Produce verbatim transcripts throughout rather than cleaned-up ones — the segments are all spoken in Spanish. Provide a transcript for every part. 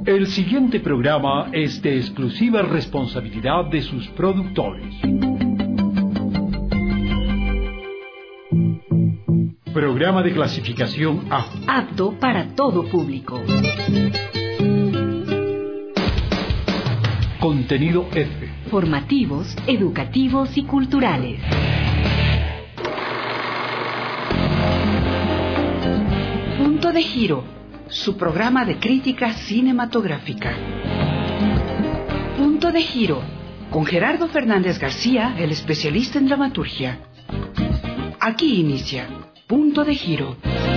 El siguiente programa es de exclusiva responsabilidad de sus productores. Programa de clasificación A. Apto para todo público. Contenido F. Formativos, educativos y culturales. Punto de Giro, su programa de crítica cinematográfica. Punto de Giro, con Gerardo Fernández García, el especialista en dramaturgia. Aquí inicia Punto de Giro.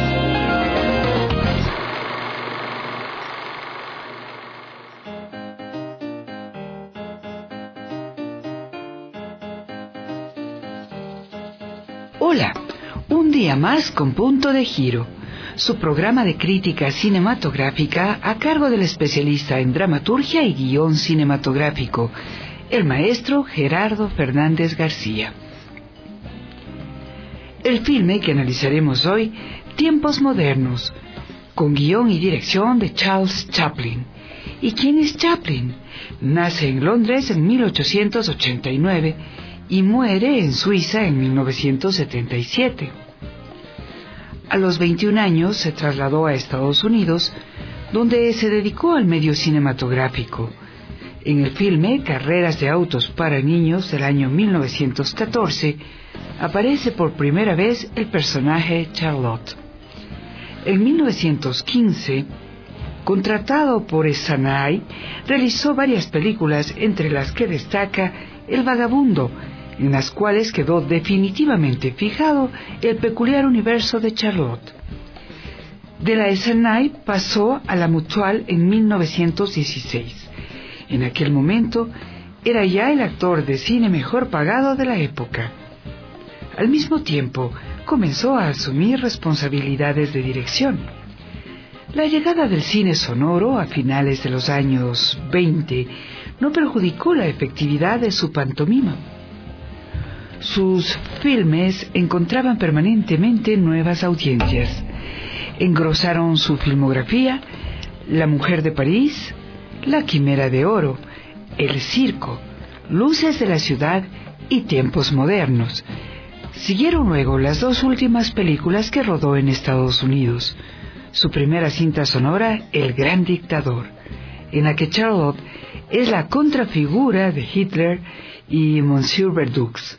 Hola, un día más con Punto de Giro, su programa de crítica cinematográfica a cargo del especialista en dramaturgia y guión cinematográfico, el maestro Gerardo Fernández García. El filme que analizaremos hoy, Tiempos Modernos, con guión y dirección de Charles Chaplin. ¿Y quién es Chaplin? Nace en Londres en mil ochocientos ochenta y nueve y muere en Suiza en mil novecientos setenta y siete. A los veintiún años se trasladó a Estados Unidos, donde se dedicó al medio cinematográfico. En el filme Carreras de autos para niños del año mil novecientos catorce, aparece por primera vez el personaje Charlotte. En mil novecientos quince, contratado por Essanay, realizó varias películas, entre las que destaca El Vagabundo, en las cuales quedó definitivamente fijado el peculiar universo de Charlotte. De la Essanay pasó a la Mutual en mil novecientos dieciséis. En aquel momento era ya el actor de cine mejor pagado de la época. Al mismo tiempo, comenzó a asumir responsabilidades de dirección. La llegada del cine sonoro a finales de los años veinte no perjudicó la efectividad de su pantomima. Sus filmes encontraban permanentemente nuevas audiencias. Engrosaron su filmografía La Mujer de París, La Quimera de Oro, El Circo, Luces de la Ciudad y Tiempos Modernos. Siguieron luego las dos últimas películas que rodó en Estados Unidos. Su primera cinta sonora, El Gran Dictador, en la que Charlotte es la contrafigura de Hitler y Monsieur Verdux.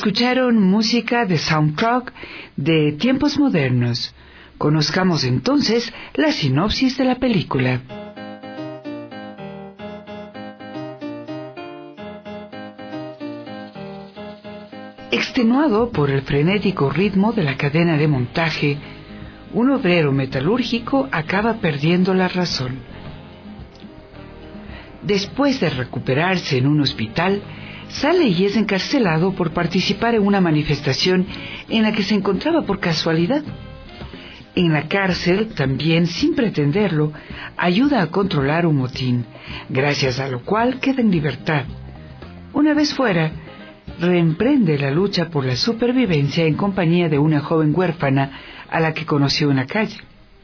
Escucharon música de soundtrack de Tiempos Modernos. Conozcamos entonces la sinopsis de la película. Extenuado por el frenético ritmo de la cadena de montaje, un obrero metalúrgico acaba perdiendo la razón. Después de recuperarse en un hospital, sale y es encarcelado por participar en una manifestación en la que se encontraba por casualidad. En la cárcel, también sin pretenderlo, ayuda a controlar un motín, gracias a lo cual queda en libertad. Una vez fuera, reemprende la lucha por la supervivencia en compañía de una joven huérfana a la que conoció en la calle.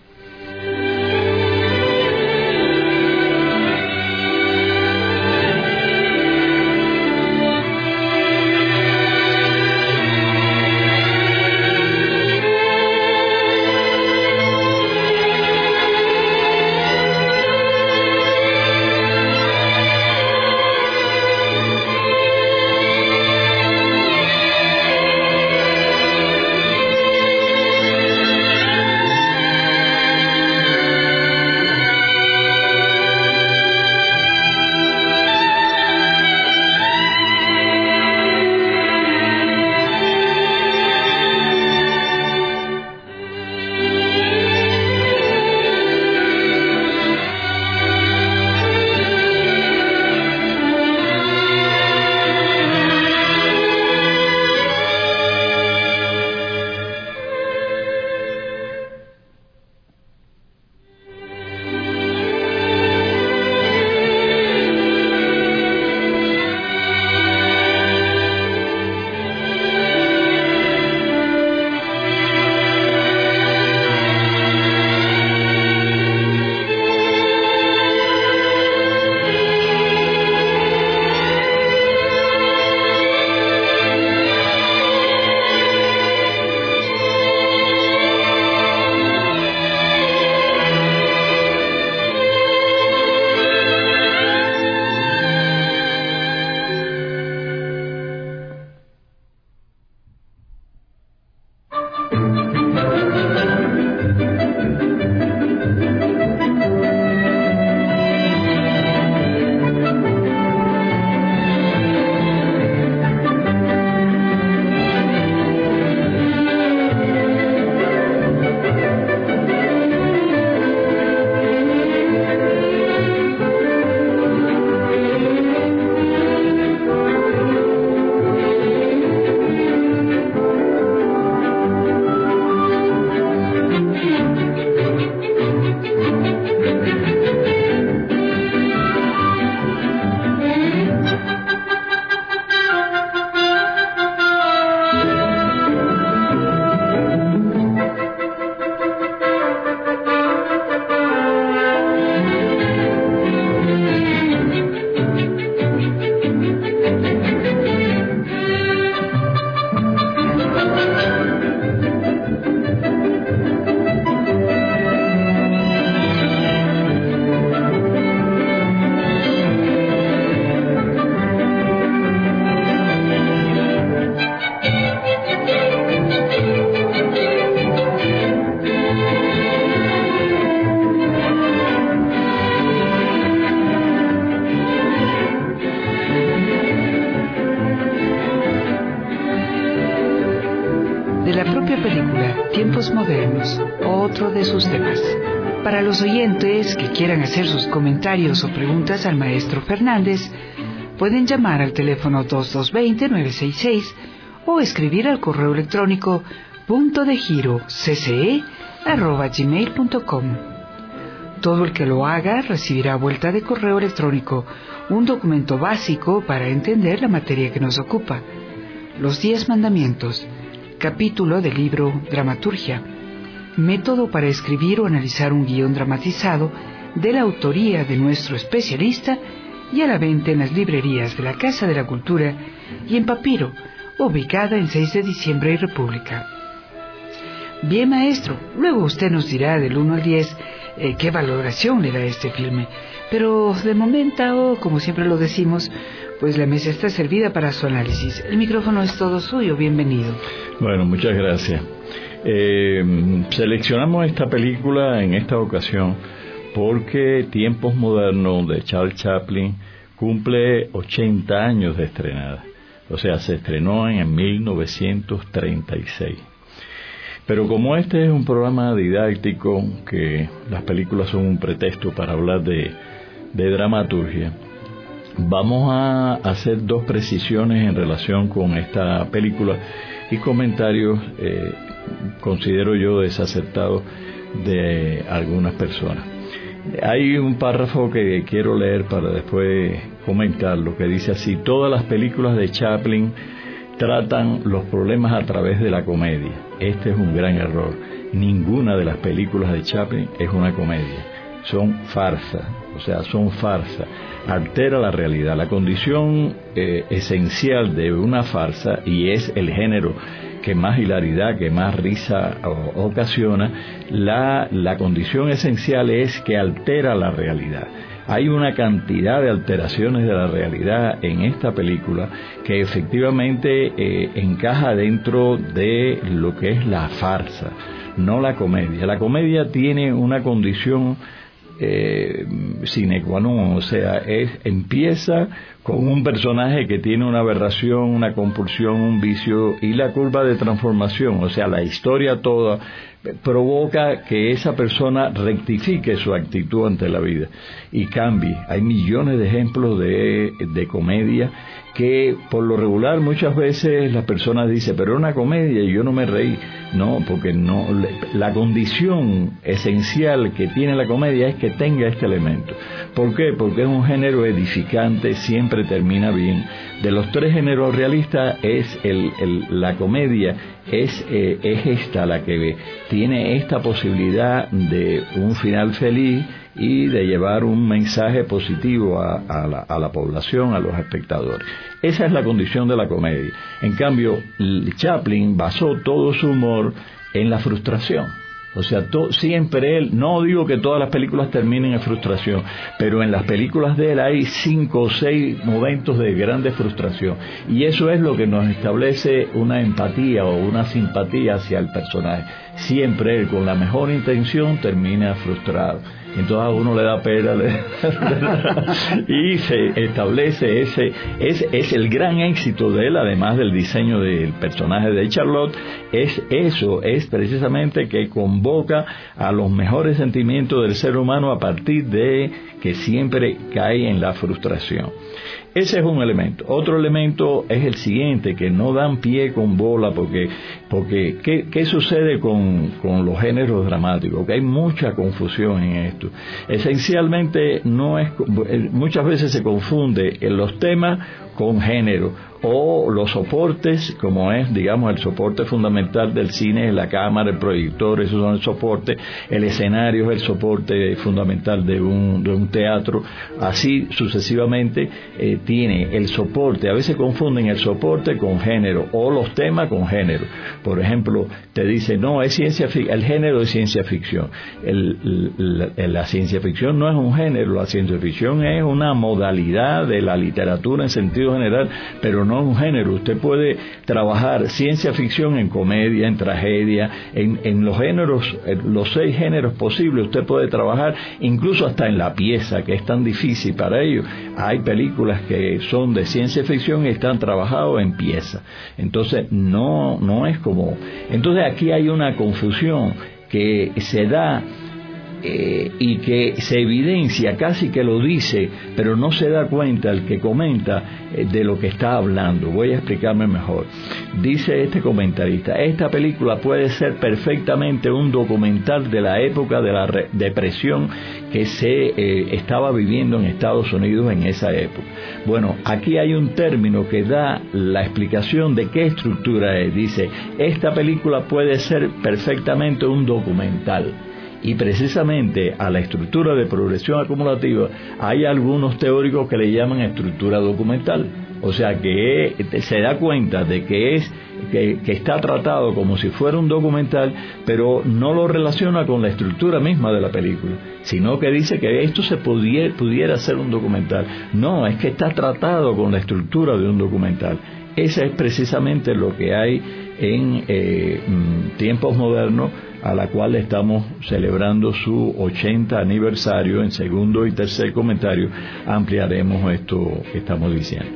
Tiempos Modernos, otro de sus temas. Para los oyentes que quieran hacer sus comentarios o preguntas al maestro Fernández, pueden llamar al teléfono dos dos dos cero, nueve seis seis o escribir al correo electrónico punto de giro cce arroba gmail punto com. Todo el que lo haga recibirá a vuelta de correo electrónico un documento básico para entender la materia que nos ocupa, los diez mandamientos, capítulo del libro Dramaturgia, método para escribir o analizar un guión dramatizado de la autoría de nuestro especialista y a la venta en las librerías de la Casa de la Cultura y en papiro, ubicada en seis de diciembre y República. Bien, maestro, luego usted nos dirá del uno al diez eh, qué valoración le da este filme. Pero de momento, como siempre lo decimos, pues la mesa está servida para su análisis. El micrófono es todo suyo, bienvenido. Bueno, muchas gracias. Eh, seleccionamos esta película en esta ocasión porque Tiempos Modernos de Charles Chaplin cumple ochenta años de estrenada. O sea, se estrenó en mil novecientos treinta y seis. Pero como este es un programa didáctico, que las películas son un pretexto para hablar de, de dramaturgia, vamos a hacer dos precisiones en relación con esta película y comentarios, eh, considero yo, desacertados de algunas personas. Hay un párrafo que quiero leer para después comentarlo, que dice así: todas las películas de Chaplin tratan los problemas a través de la comedia. Este es un gran error. Ninguna de las películas de Chaplin es una comedia. Son farsas, o sea, son farsas. Altera la realidad. La condición eh, esencial de una farsa, y es el género que más hilaridad, que más risa o, ocasiona, la, la condición esencial es que altera la realidad. Hay una cantidad de alteraciones de la realidad en esta película que efectivamente eh, encaja dentro de lo que es la farsa, no la comedia. La comedia tiene una condición eh, sine qua non, o sea, es, empieza con un personaje que tiene una aberración, una compulsión, un vicio, y la curva de transformación, o sea, la historia toda provoca que esa persona rectifique su actitud ante la vida y cambie. Hay millones de ejemplos de, de comedia que por lo regular muchas veces las personas dicen, pero es una comedia y yo no me reí. No, porque no, la condición esencial que tiene la comedia es que tenga este elemento. ¿Por qué? Porque es un género edificante, siempre termina bien. De los tres géneros realistas, es el, el, la comedia es, eh, es esta la que tiene esta posibilidad de un final feliz y de llevar un mensaje positivo a, a, la, a la población, a los espectadores. Esa es la condición de la comedia. En cambio, Chaplin basó todo su humor en la frustración. O sea, to, siempre él, no digo que todas las películas terminen en frustración, pero en las películas de él hay cinco o seis momentos de grande frustración, y eso es lo que nos establece una empatía o una simpatía hacia el personaje. Siempre él, con la mejor intención, termina frustrado. Entonces a uno le da pena le... y se establece ese, es, es el gran éxito de él, además del diseño del personaje de Charlotte, es eso, es precisamente que convoca a los mejores sentimientos del ser humano a partir de que siempre cae en la frustración. Ese es un elemento. Otro elemento es el siguiente, que no dan pie con bola, porque, porque ¿qué, qué sucede con, con los géneros dramáticos? Que hay mucha confusión en esto. Esencialmente, no es, muchas veces se confunde en los temas con género, o los soportes, como es, digamos, el soporte fundamental del cine es la cámara, el proyector, esos son el soporte, el escenario es el soporte fundamental de un, de un teatro, así sucesivamente eh, tiene el soporte. A veces confunden el soporte con género, o los temas con género. Por ejemplo, te dice, no, es ciencia ficción, el género es ciencia ficción. El, la, la ciencia ficción no es un género, la ciencia ficción es una modalidad de la literatura en sentido general, pero no un género. Usted puede trabajar ciencia ficción en comedia, en tragedia, en, en los géneros, en los seis géneros posibles. Usted puede trabajar incluso hasta en la pieza, que es tan difícil para ellos. Hay películas que son de ciencia ficción y están trabajados en pieza. Entonces no, no es como... Entonces aquí hay una confusión que se da Eh, y que se evidencia, casi que lo dice, pero no se da cuenta el que comenta eh, de lo que está hablando. Voy a explicarme mejor. Dice este comentarista, esta película puede ser perfectamente un documental de la época de la re- depresión que se eh, estaba viviendo en Estados Unidos en esa época. Bueno, aquí hay un término que da la explicación de qué estructura es. Dice, esta película puede ser perfectamente un documental. Y precisamente a la estructura de progresión acumulativa hay algunos teóricos que le llaman estructura documental. O sea que se da cuenta de que es que, que está tratado como si fuera un documental, pero no lo relaciona con la estructura misma de la película, sino que dice que esto se pudiera, pudiera ser un documental. No, es que está tratado con la estructura de un documental. Ese es precisamente lo que hay en eh, Tiempos Modernos, a la cual estamos celebrando su ochenta aniversario. En segundo y tercer comentario ampliaremos esto que estamos diciendo.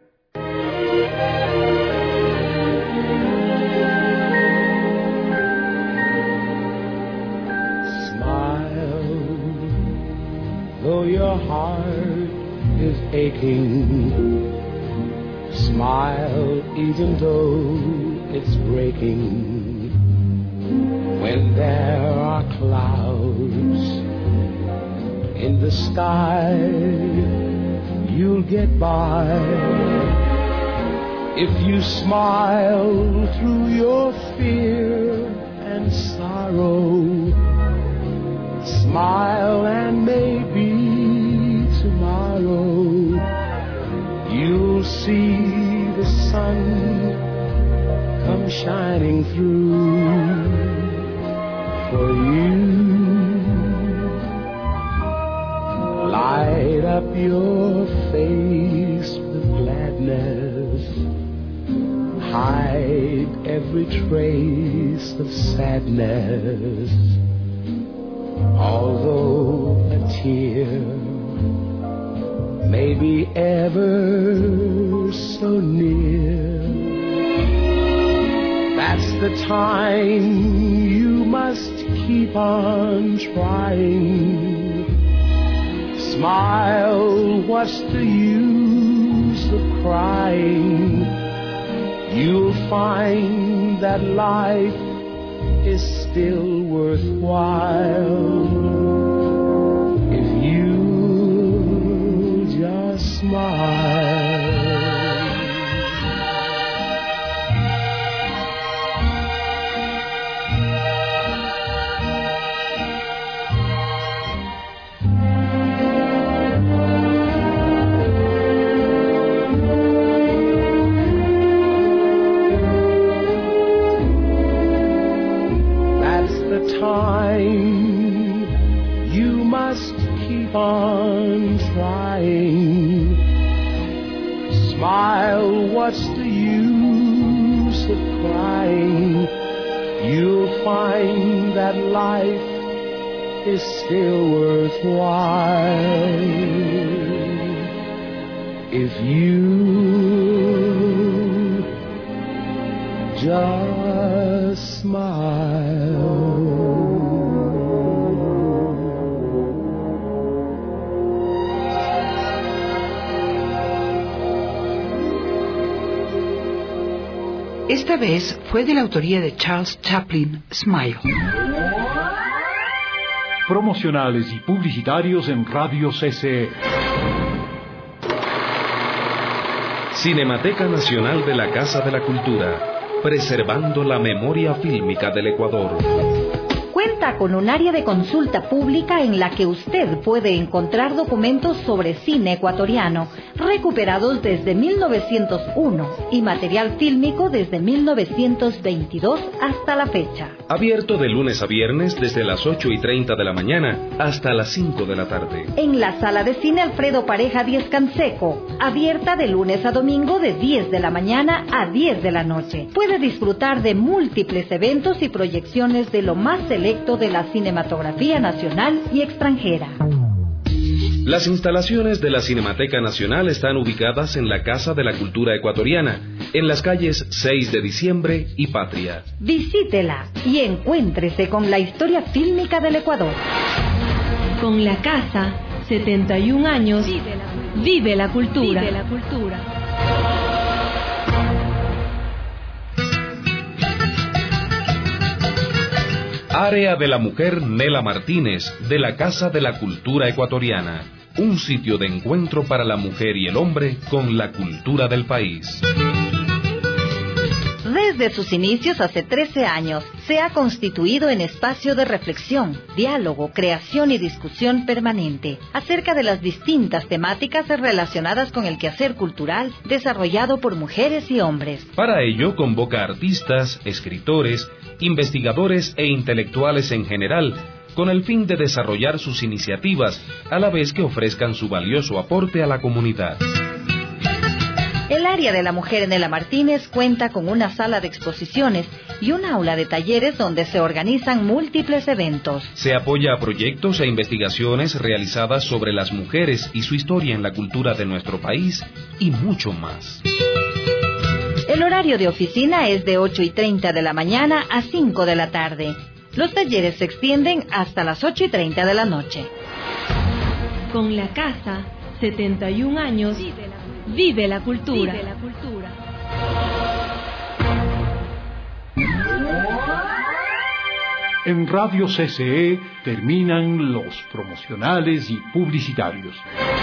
Smile, though your heart is aching. Smile even though it's breaking. When there are clouds in the sky, you'll get by. If you smile through your fear and sorrow, smile and maybe tomorrow you'll see the sun come shining through for you. Light up your face with gladness, hide every trace of sadness. Although a tear may be ever so near, that's the time you must keep on trying. Smile, what's the use of crying? You'll find that life is still worthwhile if you just smile. Time you must keep on trying. Smile, what's the use of crying? You'll find that life is still worthwhile if you just smile. Esta vez fue de la autoría de Charles Chaplin, Smile. Promocionales y publicitarios en Radio C C. Cinemateca Nacional de la Casa de la Cultura, preservando la memoria fílmica del Ecuador. Cuenta con un área de consulta pública en la que usted puede encontrar documentos sobre cine ecuatoriano recuperados desde mil novecientos uno y material fílmico desde mil novecientos veintidós hasta la fecha. Abierto de lunes a viernes desde las ocho y treinta de la mañana hasta las cinco de la tarde. En la sala de cine Alfredo Pareja Diez Canseco, abierta de lunes a domingo de diez de la mañana a diez de la noche. Puede disfrutar de múltiples eventos y proyecciones de lo más selecto de la cinematografía nacional y extranjera. Las instalaciones de la Cinemateca Nacional están ubicadas en la Casa de la Cultura Ecuatoriana, en las calles seis de diciembre y Patria. Visítela y encuéntrese con la historia fílmica del Ecuador. Con la casa, setenta y un años, vive la cultura. Vive la cultura. Área de la Mujer Nela Martínez, de la Casa de la Cultura Ecuatoriana. Un sitio de encuentro para la mujer y el hombre con la cultura del país. Desde sus inicios hace trece años, se ha constituido en espacio de reflexión, diálogo, creación y discusión permanente acerca de las distintas temáticas relacionadas con el quehacer cultural desarrollado por mujeres y hombres. Para ello, convoca a artistas, escritores, investigadores e intelectuales en general, con el fin de desarrollar sus iniciativas, a la vez que ofrezcan su valioso aporte a la comunidad. El área de la mujer en Ela Martínez cuenta con una sala de exposiciones y un aula de talleres donde se organizan múltiples eventos. Se apoya a proyectos e investigaciones realizadas sobre las mujeres y su historia en la cultura de nuestro país y mucho más. El horario de oficina es de ocho y treinta de la mañana a cinco de la tarde. Los talleres se extienden hasta las ocho y treinta de la noche. Con la casa, setenta y un años, vive la cultura. Vive la cultura. En Radio C C E terminan los promocionales y publicitarios.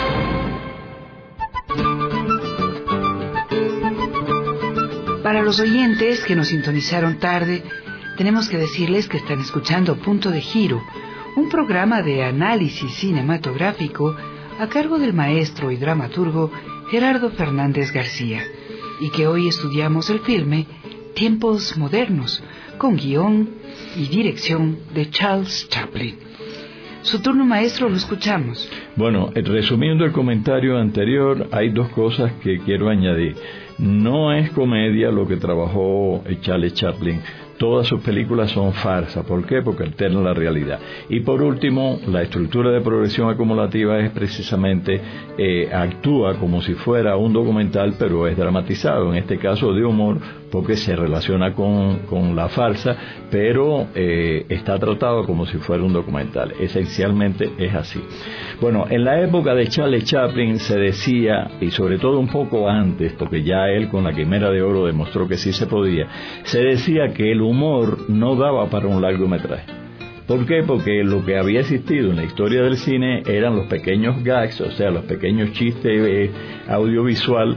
Para los oyentes que nos sintonizaron tarde, tenemos que decirles que están escuchando Punto de Giro, un programa de análisis cinematográfico a cargo del maestro y dramaturgo Gerardo Fernández García, y que hoy estudiamos el filme Tiempos Modernos, con guión y dirección de Charles Chaplin. Su turno, maestro, lo escuchamos. Bueno, resumiendo el comentario anterior, hay dos cosas que quiero añadir. No es comedia lo que trabajó Charles Chaplin. Todas sus películas son farsas. ¿Por qué? Porque alternan la realidad. Y por último, la estructura de progresión acumulativa es precisamente, eh, actúa como si fuera un documental, pero es dramatizado, en este caso de humor, porque se relaciona con, con la farsa, pero eh, está tratado como si fuera un documental. Esencialmente es así. Bueno, en la época de Charles Chaplin se decía, y sobre todo un poco antes, porque ya él con La Quimera de Oro demostró que sí se podía, se decía que el humor no daba para un largometraje. ¿Por qué? Porque lo que había existido en la historia del cine eran los pequeños gags, o sea, los pequeños chistes eh, audiovisual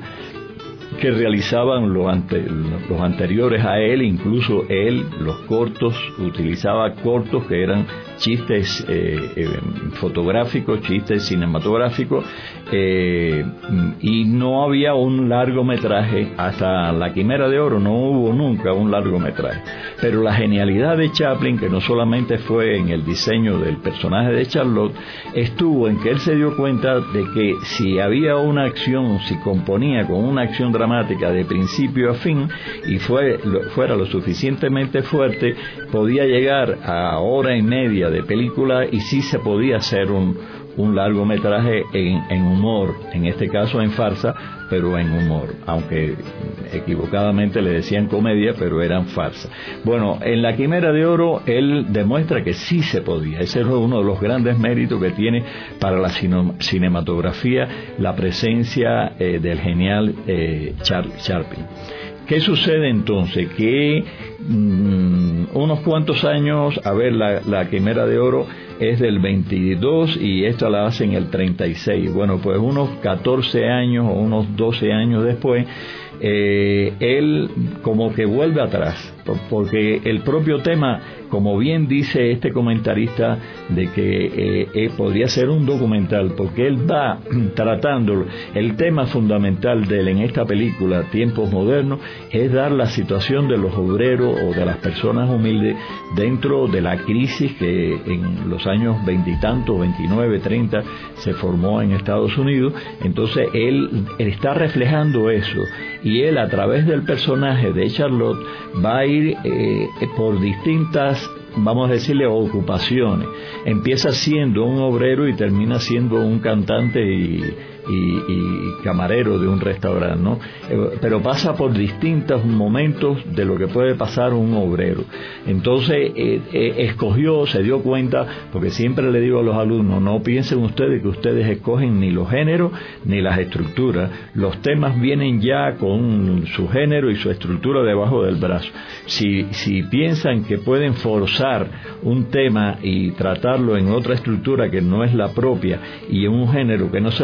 que realizaban los, ante, los anteriores a él. Incluso él, los cortos, utilizaba cortos que eran chistes eh, eh, fotográficos, chistes cinematográficos, eh, y no había un largometraje. Hasta La Quimera de Oro no hubo nunca un largometraje. Pero la genialidad de Chaplin, que no solamente fue en el diseño del personaje de Charlotte, estuvo en que él se dio cuenta de que si había una acción, si componía con una acción dramática de principio a fin y fue, fuera lo suficientemente fuerte, podía llegar a hora y media de película y sí se podía hacer un, un largometraje en, en humor, en este caso en farsa, pero en humor, aunque equivocadamente le decían comedia, pero eran farsa. Bueno, en La Quimera de Oro él demuestra que sí se podía. Ese es uno de los grandes méritos que tiene para la cinematografía la presencia eh, del genial eh, Charles Chaplin. ¿Qué sucede entonces? Que mmm, unos cuantos años, a ver, la, la Quimera de Oro es del veintidós y esta la hace en el treinta y seis. Bueno, pues unos catorce años o unos doce años después, eh, él como que vuelve atrás, porque el propio tema, como bien dice este comentarista, de que eh, eh, podría ser un documental, porque él va tratando, el tema fundamental de él en esta película, Tiempos Modernos, es dar la situación de los obreros o de las personas humildes dentro de la crisis que en los años veintitantos, veintinueve, treinta, se formó en Estados Unidos. Entonces él, él está reflejando eso, y él, a través del personaje de Charlotte, va a ir eh, por distintas, vamos a decirle, ocupaciones. Empieza siendo un obrero y termina siendo un cantante y, y, y camarero de un restaurante, ¿no? Eh, pero pasa por distintos momentos de lo que puede pasar un obrero. Entonces eh, eh, escogió, se dio cuenta, porque siempre le digo a los alumnos, no piensen ustedes que ustedes escogen ni los géneros ni las estructuras. Los temas vienen ya con su género y su estructura debajo del brazo. Si, si piensan que pueden forzar un tema y tratarlo en otra estructura que no es la propia y en un género que no se lo apropia,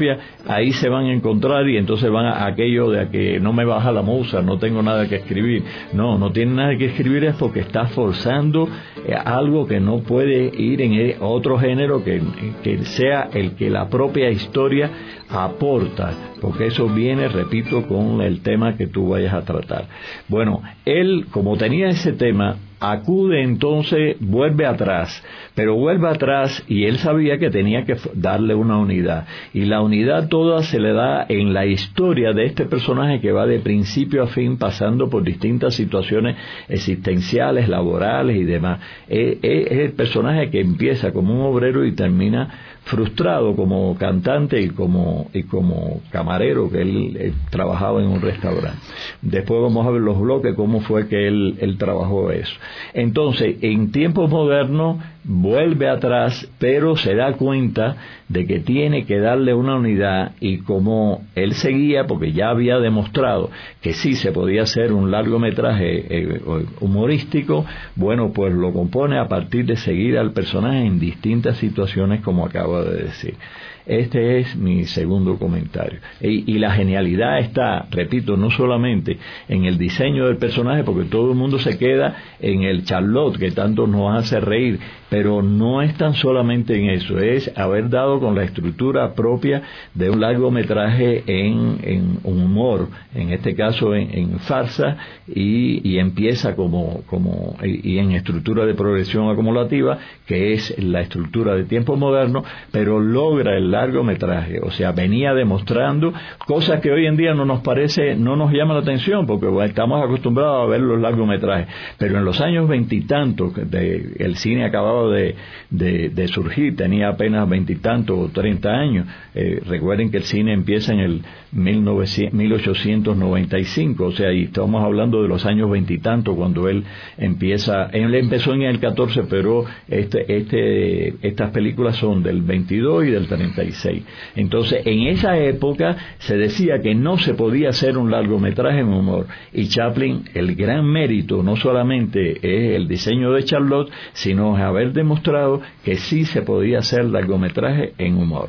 propia, ahí se van a encontrar y entonces van a aquello de que no me baja la musa, no tengo nada que escribir. No, no tiene nada que escribir, es porque está forzando algo que no puede ir en otro género que, que sea el que la propia historia aporta, porque eso viene, repito, con el tema que tú vayas a tratar. Bueno, él, como tenía ese tema, acude entonces, vuelve atrás, pero vuelve atrás y él sabía que tenía que darle una unidad, y la unidad toda se le da en la historia de este personaje que va de principio a fin pasando por distintas situaciones existenciales, laborales y demás. Es, es, es el personaje que empieza como un obrero y termina frustrado como cantante y como y como camarero, que él, él trabajaba en un restaurante. Después vamos a ver los bloques, cómo fue que él, él trabajó eso. Entonces, en tiempos modernos, vuelve atrás, pero se da cuenta de que tiene que darle una unidad, y como él seguía, porque ya había demostrado que sí se podía hacer un largometraje eh, humorístico, bueno, pues lo compone a partir de seguir al personaje en distintas situaciones, como acabo de decir. Este es mi segundo comentario. Y, y la genialidad está, repito, no solamente en el diseño del personaje, porque todo el mundo se queda en el Charlotte, que tanto nos hace reír, pero no es tan solamente en eso, es haber dado con la estructura propia de un largometraje en, en humor, en este caso en, en farsa, y, y empieza como, como y, y en estructura de progresión acumulativa, que es la estructura de tiempo moderno, pero logra el largometraje, o sea, venía demostrando cosas que hoy en día no nos parece, no nos llama la atención, porque bueno, estamos acostumbrados a ver los largometrajes, pero en los años veintitantos, el cine acababa de, de, de surgir, tenía apenas veintitantos o treinta años. Eh, recuerden que el cine empieza en el mil ochocientos noventa y cinco, o sea, y estamos hablando de los años veintitantos cuando él empieza. Él empezó en el catorce, pero este, este, estas películas son del veintidós y del treinta y seis. Entonces, en esa época se decía que no se podía hacer un largometraje en humor, y Chaplin, el gran mérito no solamente es el diseño de Charlotte, sino haber demostrado que sí se podía hacer largometraje en humor.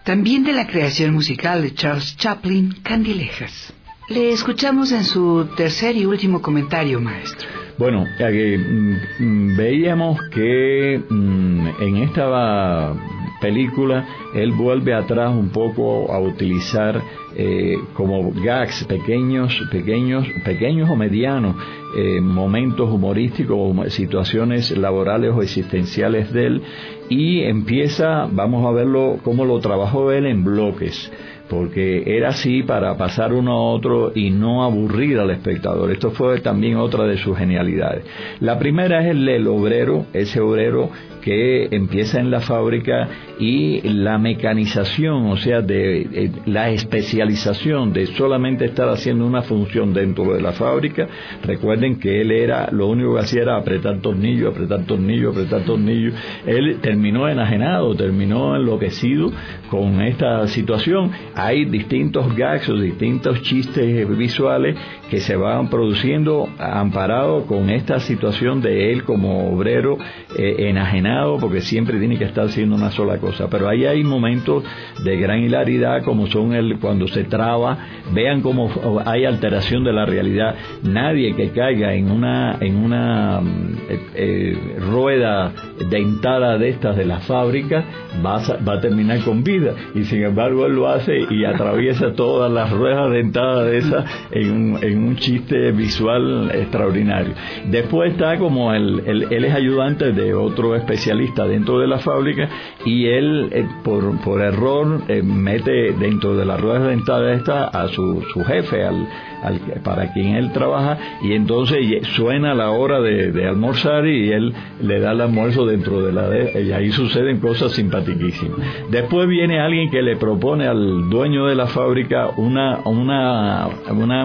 También de la creación musical de Charles Chaplin, Candilejas. Le escuchamos en su tercer y último comentario, maestro. Bueno, eh, mm, veíamos que mm, en esta película él vuelve atrás un poco a utilizar eh, como gags pequeños, pequeños, pequeños o medianos, eh, momentos humorísticos, situaciones laborales o existenciales de él, y empieza, vamos a verlo cómo lo trabajó él en bloques, porque era así para pasar uno a otro y no aburrir al espectador. Esto fue también otra de sus genialidades. La primera es el, el obrero, ese obrero que empieza en la fábrica, y la mecanización, o sea, de, de la especialización de solamente estar haciendo una función dentro de la fábrica. Recuerden que él era, lo único que hacía era apretar tornillos, apretar tornillos, apretar tornillos. Él terminó enajenado, terminó enloquecido con esta situación. Hay distintos gags o distintos chistes visuales que se van produciendo amparados con esta situación de él como obrero eh, enajenado, porque siempre tiene que estar haciendo una sola cosa. Pero ahí hay momentos de gran hilaridad, como son el cuando se traba. Vean cómo hay alteración de la realidad. Nadie que caiga en una en una eh, eh, rueda dentada de estas de la fábrica va a, va a terminar con vida, y sin embargo él lo hace y atraviesa todas las ruedas dentadas de esas en un, en un chiste visual extraordinario. Después está como el, el, él es ayudante de otro especialista dentro de la fábrica, y él eh, por, por error eh, mete dentro de las ruedas dentadas esta a su, su jefe, al, al para quien él trabaja, y entonces suena la hora de, de almorzar y él le da el almuerzo dentro de la de, y ahí suceden cosas simpaticísimas. Después viene alguien que le propone al dueño de la fábrica una una una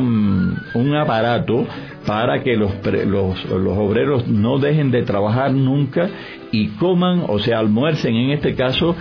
un aparato para que los, los los obreros no dejen de trabajar nunca y coman, o sea, almuercen en este caso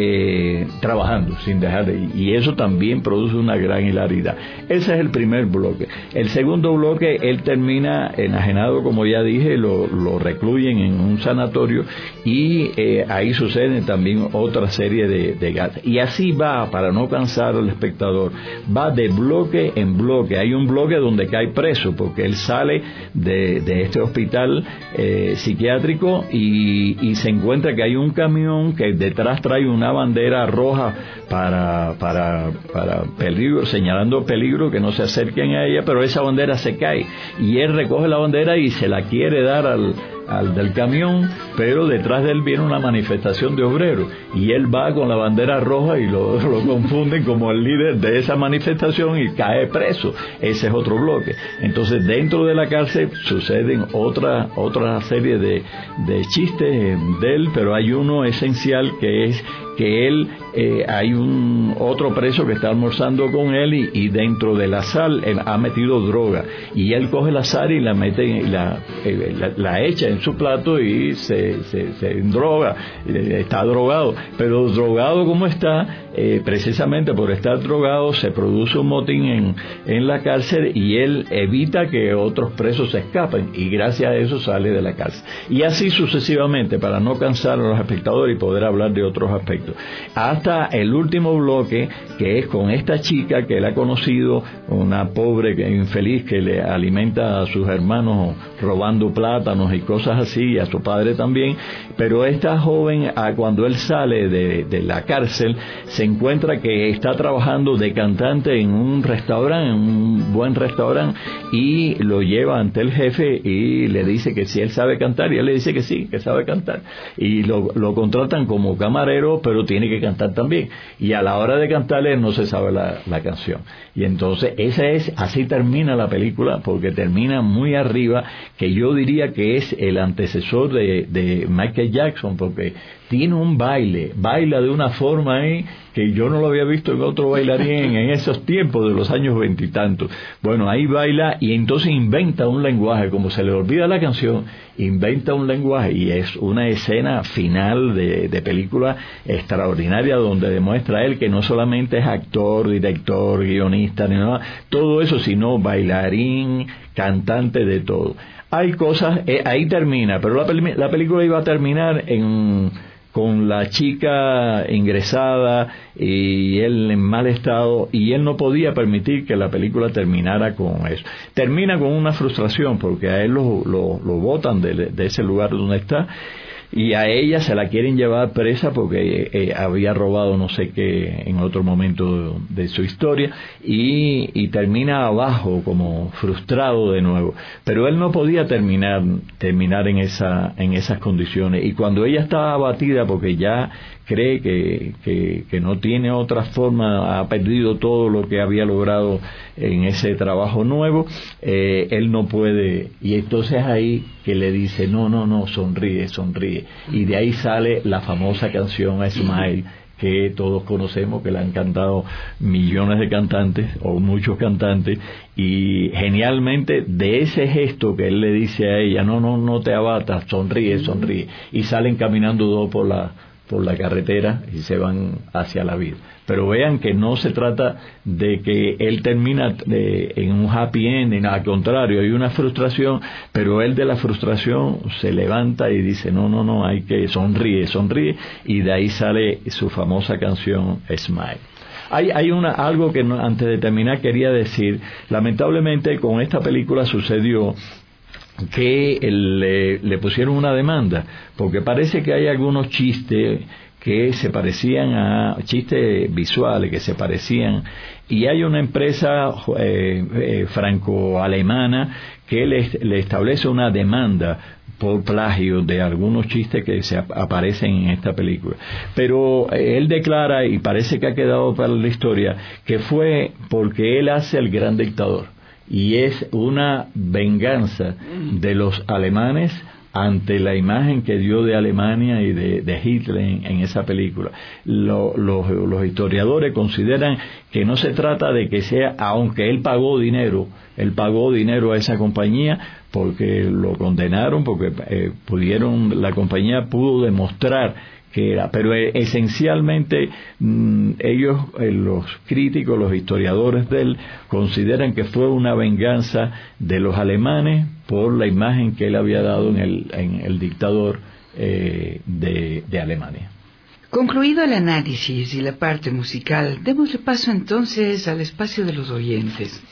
eh, trabajando sin dejar de ir, y eso también produce una gran hilaridad. Ese es el primer bloque. El segundo bloque, él termina enajenado, como ya dije, lo, lo recluyen en un sanatorio, y eh, ahí suceden también otra serie de, de gags, y así va, para no cansar al espectador, va de bloque en bloque. Hay un bloque donde cae preso, porque él sale de, de este hospital eh, psiquiátrico y y se encuentra que hay un camión que detrás trae una bandera roja para para para peligro, señalando peligro, que no se acerquen a ella, pero esa bandera se cae y él recoge la bandera y se la quiere dar al al del camión, pero detrás de él viene una manifestación de obreros y él va con la bandera roja y lo, lo confunden como el líder de esa manifestación y cae preso. Ese es otro bloque. Entonces dentro de la cárcel suceden otra otra serie de, de chistes de él, pero hay uno esencial que es que él eh, hay un otro preso que está almorzando con él y, y dentro de la sal eh, ha metido droga, y él coge la sal y la mete y la, eh, la, la echa en su plato y se, se, se droga, eh, está drogado, pero drogado como está, eh, precisamente por estar drogado se produce un motín en, en la cárcel y él evita que otros presos se escapen y gracias a eso sale de la cárcel, y así sucesivamente para no cansar a los espectadores y poder hablar de otros aspectos. Hasta el último bloque, que es con esta chica que él ha conocido, una pobre infeliz que le alimenta a sus hermanos robando plátanos y cosas así, y a su padre también, pero esta joven, cuando él sale de, de la cárcel, se encuentra que está trabajando de cantante en un restaurante, en un buen restaurante, y lo lleva ante el jefe y le dice que si él sabe cantar, y él le dice que sí, que sabe cantar, y lo, lo contratan como camarero, pero tiene que cantar también, y a la hora de cantarle no se sabe la, la canción, y entonces esa es, así termina la película, porque termina muy arriba, que yo diría que es el antecesor de, de Michael Jackson, porque tiene un baile, baila de una forma ahí que yo no lo había visto en otro bailarín en esos tiempos de los años veintitantos. Bueno, ahí baila y entonces inventa un lenguaje, como se le olvida la canción, inventa un lenguaje, y es una escena final de, de película extraordinaria donde demuestra él que no solamente es actor, director, guionista, ni nada, todo eso, sino bailarín, cantante, de todo. Hay cosas, eh, ahí termina, pero la, la película iba a terminar en con la chica ingresada y él en mal estado, y él no podía permitir que la película terminara con eso. Termina con una frustración porque a él lo, lo, lo botan de, de ese lugar donde está, y a ella se la quieren llevar presa porque eh, había robado no sé qué en otro momento de, de su historia, y, y termina abajo como frustrado de nuevo. Pero él no podía terminar terminar en esa en esas condiciones, y cuando ella estaba abatida porque ya cree que, que, que no tiene otra forma, ha perdido todo lo que había logrado en ese trabajo nuevo, eh, él no puede, y entonces ahí que le dice, no, no, no, sonríe, sonríe, y de ahí sale la famosa canción Smile, que todos conocemos, que la han cantado millones de cantantes, o muchos cantantes, y genialmente de ese gesto que él le dice a ella, no, no, no te abatas, sonríe, sonríe, y salen caminando dos por la por la carretera y se van hacia la vida. Pero vean que no se trata de que él termina de, en un happy ending, al contrario, hay una frustración, pero él de la frustración se levanta y dice, no, no, no, hay que sonríe, sonríe, y de ahí sale su famosa canción Smile. Hay, hay una, algo que no, antes de terminar quería decir, lamentablemente con esta película sucedió que le, le pusieron una demanda, porque parece que hay algunos chistes que se parecían a chistes visuales que se parecían, y hay una empresa eh, eh, franco-alemana que le, le establece una demanda por plagio de algunos chistes que se ap- aparecen en esta película. Pero eh, él declara, y parece que ha quedado para la historia, que fue porque él hace El Gran Dictador, y es una venganza de los alemanes ante la imagen que dio de Alemania y de, de Hitler en, en esa película. Lo, los, los historiadores consideran que no se trata de que sea, aunque él pagó dinero, él pagó dinero a esa compañía porque lo condenaron, porque eh, pudieron, la compañía pudo demostrar que era, pero esencialmente mmm, ellos, eh, los críticos, los historiadores de él, consideran que fue una venganza de los alemanes por la imagen que él había dado en el, en el dictador eh, de, de Alemania. Concluido el análisis y la parte musical, démosle paso entonces al espacio de los oyentes.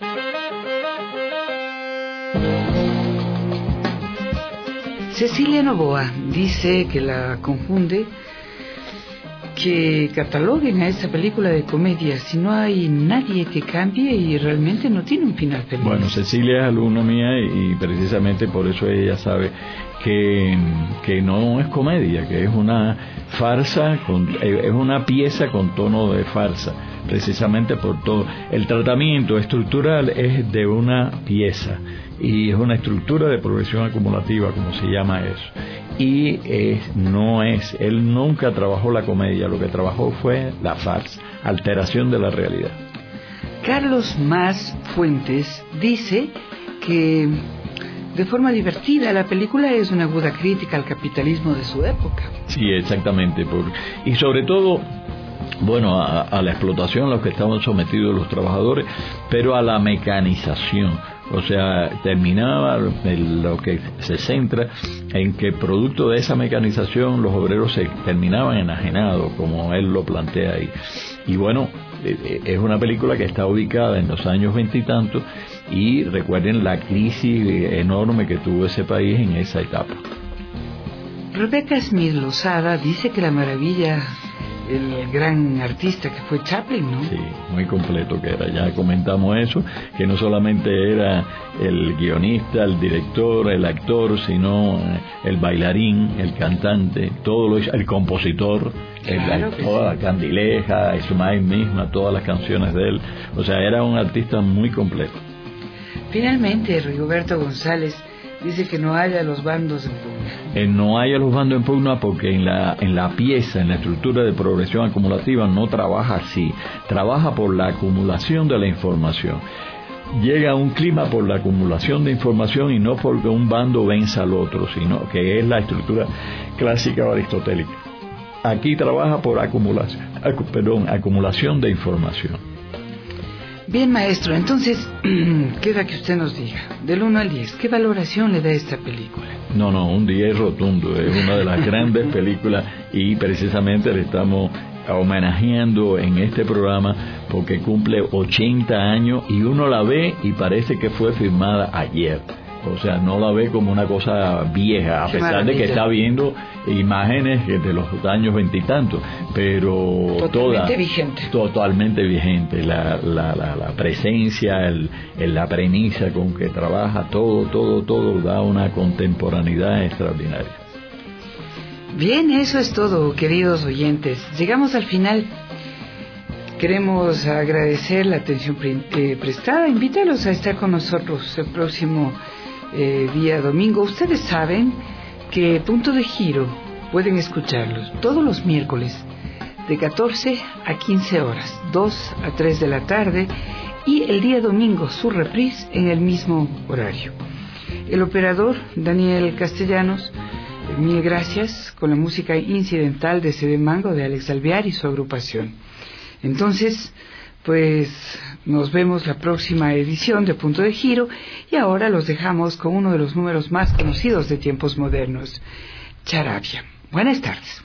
Cecilia Novoa dice que la confunde, que cataloguen a esta película de comedia si no hay nadie que cambie y realmente no tiene un final feliz. Bueno, Cecilia es alumna mía y, y precisamente por eso ella sabe que, que no es comedia, que es una farsa, con, es una pieza con tono de farsa, precisamente por todo. El tratamiento estructural es de una pieza y es una estructura de progresión acumulativa, como se llama eso. Y es, no es, él nunca trabajó la comedia, lo que trabajó fue la farsa, alteración de la realidad. Carlos Más Fuentes dice que de forma divertida la película es una aguda crítica al capitalismo de su época. Sí, exactamente, por, y sobre todo, bueno, a, a la explotación a la que estaban sometidos los trabajadores, pero a la mecanización. O sea, terminaba el, lo que se centra en que producto de esa mecanización los obreros se terminaban enajenados, como él lo plantea ahí. Y bueno, es una película que está ubicada en los años veintitantos y recuerden la crisis enorme que tuvo ese país en esa etapa. Rebecca Smith Lozada dice que la maravilla, el gran artista que fue Chaplin, ¿no? Sí, muy completo que era. Ya comentamos eso, que no solamente era el guionista, el director, el actor, sino el bailarín, el cantante, todo lo hizo, el compositor, claro el, toda sí. La Candileja, Smile misma, todas las canciones de él. O sea, era un artista muy completo. Finalmente, Rigoberto González dice que no haya los bandos en pugna. Eh, no haya los bandos en pugna porque en la, en la pieza, en la estructura de progresión acumulativa no trabaja así. Trabaja por la acumulación de la información. Llega a un clima por la acumulación de información y no porque un bando venza al otro, sino que es la estructura clásica o aristotélica. Aquí trabaja por acumulación, acu, perdón, acumulación de información. Bien, maestro, entonces queda que usted nos diga, del uno al diez, ¿qué valoración le da a esta película? No, no, un diez rotundo. Es una de las grandes películas y precisamente le estamos homenajeando en este programa porque cumple ochenta años y uno la ve y parece que fue filmada ayer. O sea, no la ve como una cosa vieja, a Qué pesar maravilla. de que está viendo imágenes de los años veintitantos, pero Totalmente toda vigente. totalmente vigente, la, la, la, la presencia, el, el, la premisa con que trabaja, todo, todo, todo da una contemporaneidad extraordinaria. Bien, eso es todo, queridos oyentes. Llegamos al final. Queremos agradecer la atención pre- eh, prestada, invitarlos a estar con nosotros el próximo eh, día domingo. Ustedes saben que Punto de Giro pueden escucharlos todos los miércoles de catorce a quince horas, dos a tres de la tarde, y el día domingo su reprise en el mismo horario. El operador Daniel Castellanos, eh, mil gracias, con la música incidental de C D Mango de Alex Alvear y su agrupación. Entonces, pues nos vemos la próxima edición de Punto de Giro y ahora los dejamos con uno de los números más conocidos de tiempos modernos, Charabia. Buenas tardes.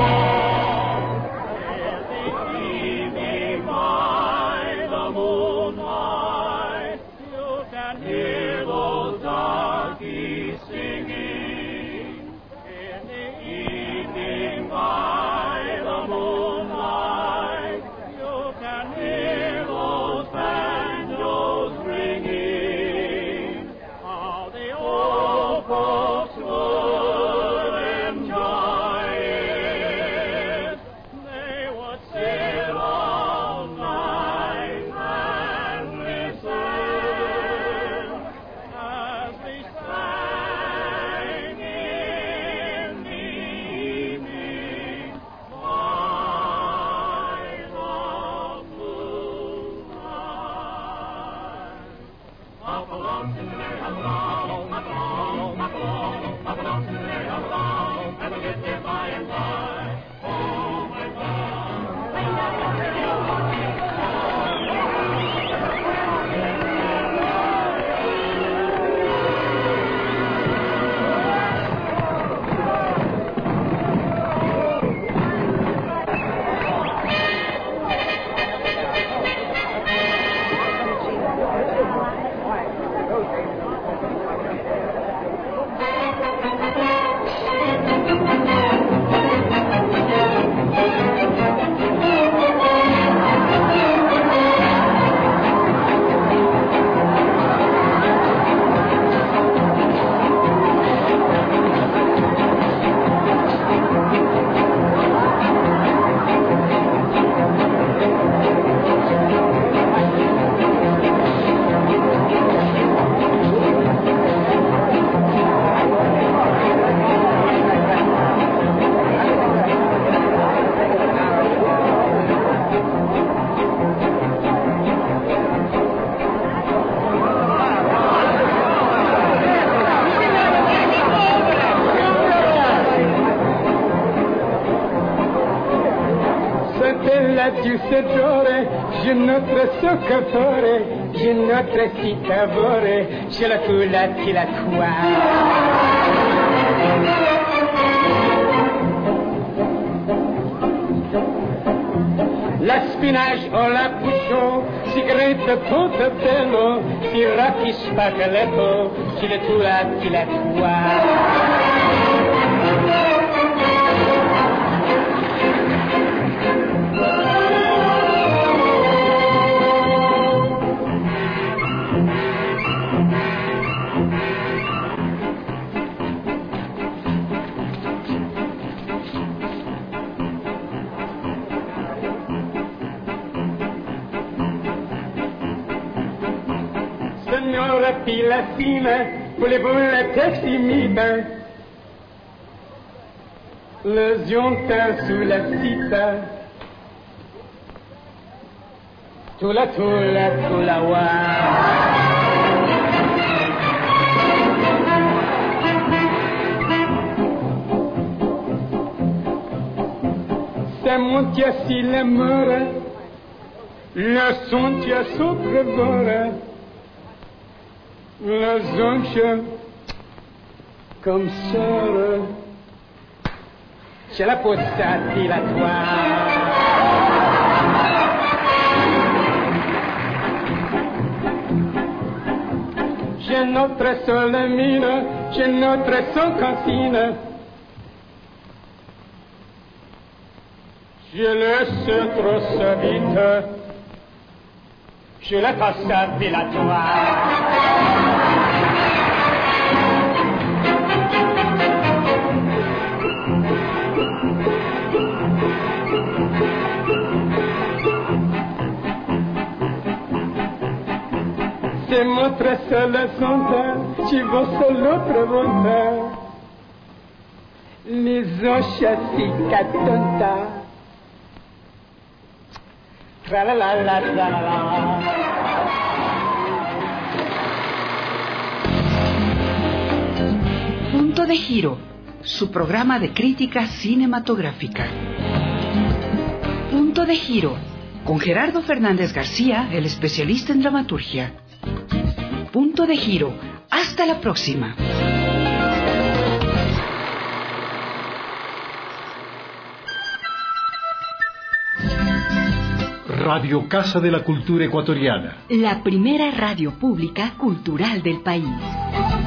Giuseppe, je notre soccatore, je notre citavore, je la cula ti la tua. La spinach o la bouchon, sigarette portabello, si racchi spaghetto, ci la cula ti la tua. Signora Pilatina, volevo la testimita, le giunta sulla cita, tula tula tula wa. Se montia si le mora, le sontia sopravvora. La zoncha comme sœur, j'ai la peau dilatoire. J'ai notre seule mine, j'ai notre seule cantine. Je laisse trop sa vite, je la passe dilatoire. C'est mon très seul sonde, tu vas sur l'autre ronde. Les chassis catonta. Tra la la la la la. Punto de Giro, su programa de crítica cinematográfica. Punto de Giro, con Gerardo Fernández García, el especialista en dramaturgia. Punto de Giro. Hasta la próxima. Radio Casa de la Cultura Ecuatoriana. La primera radio pública cultural del país.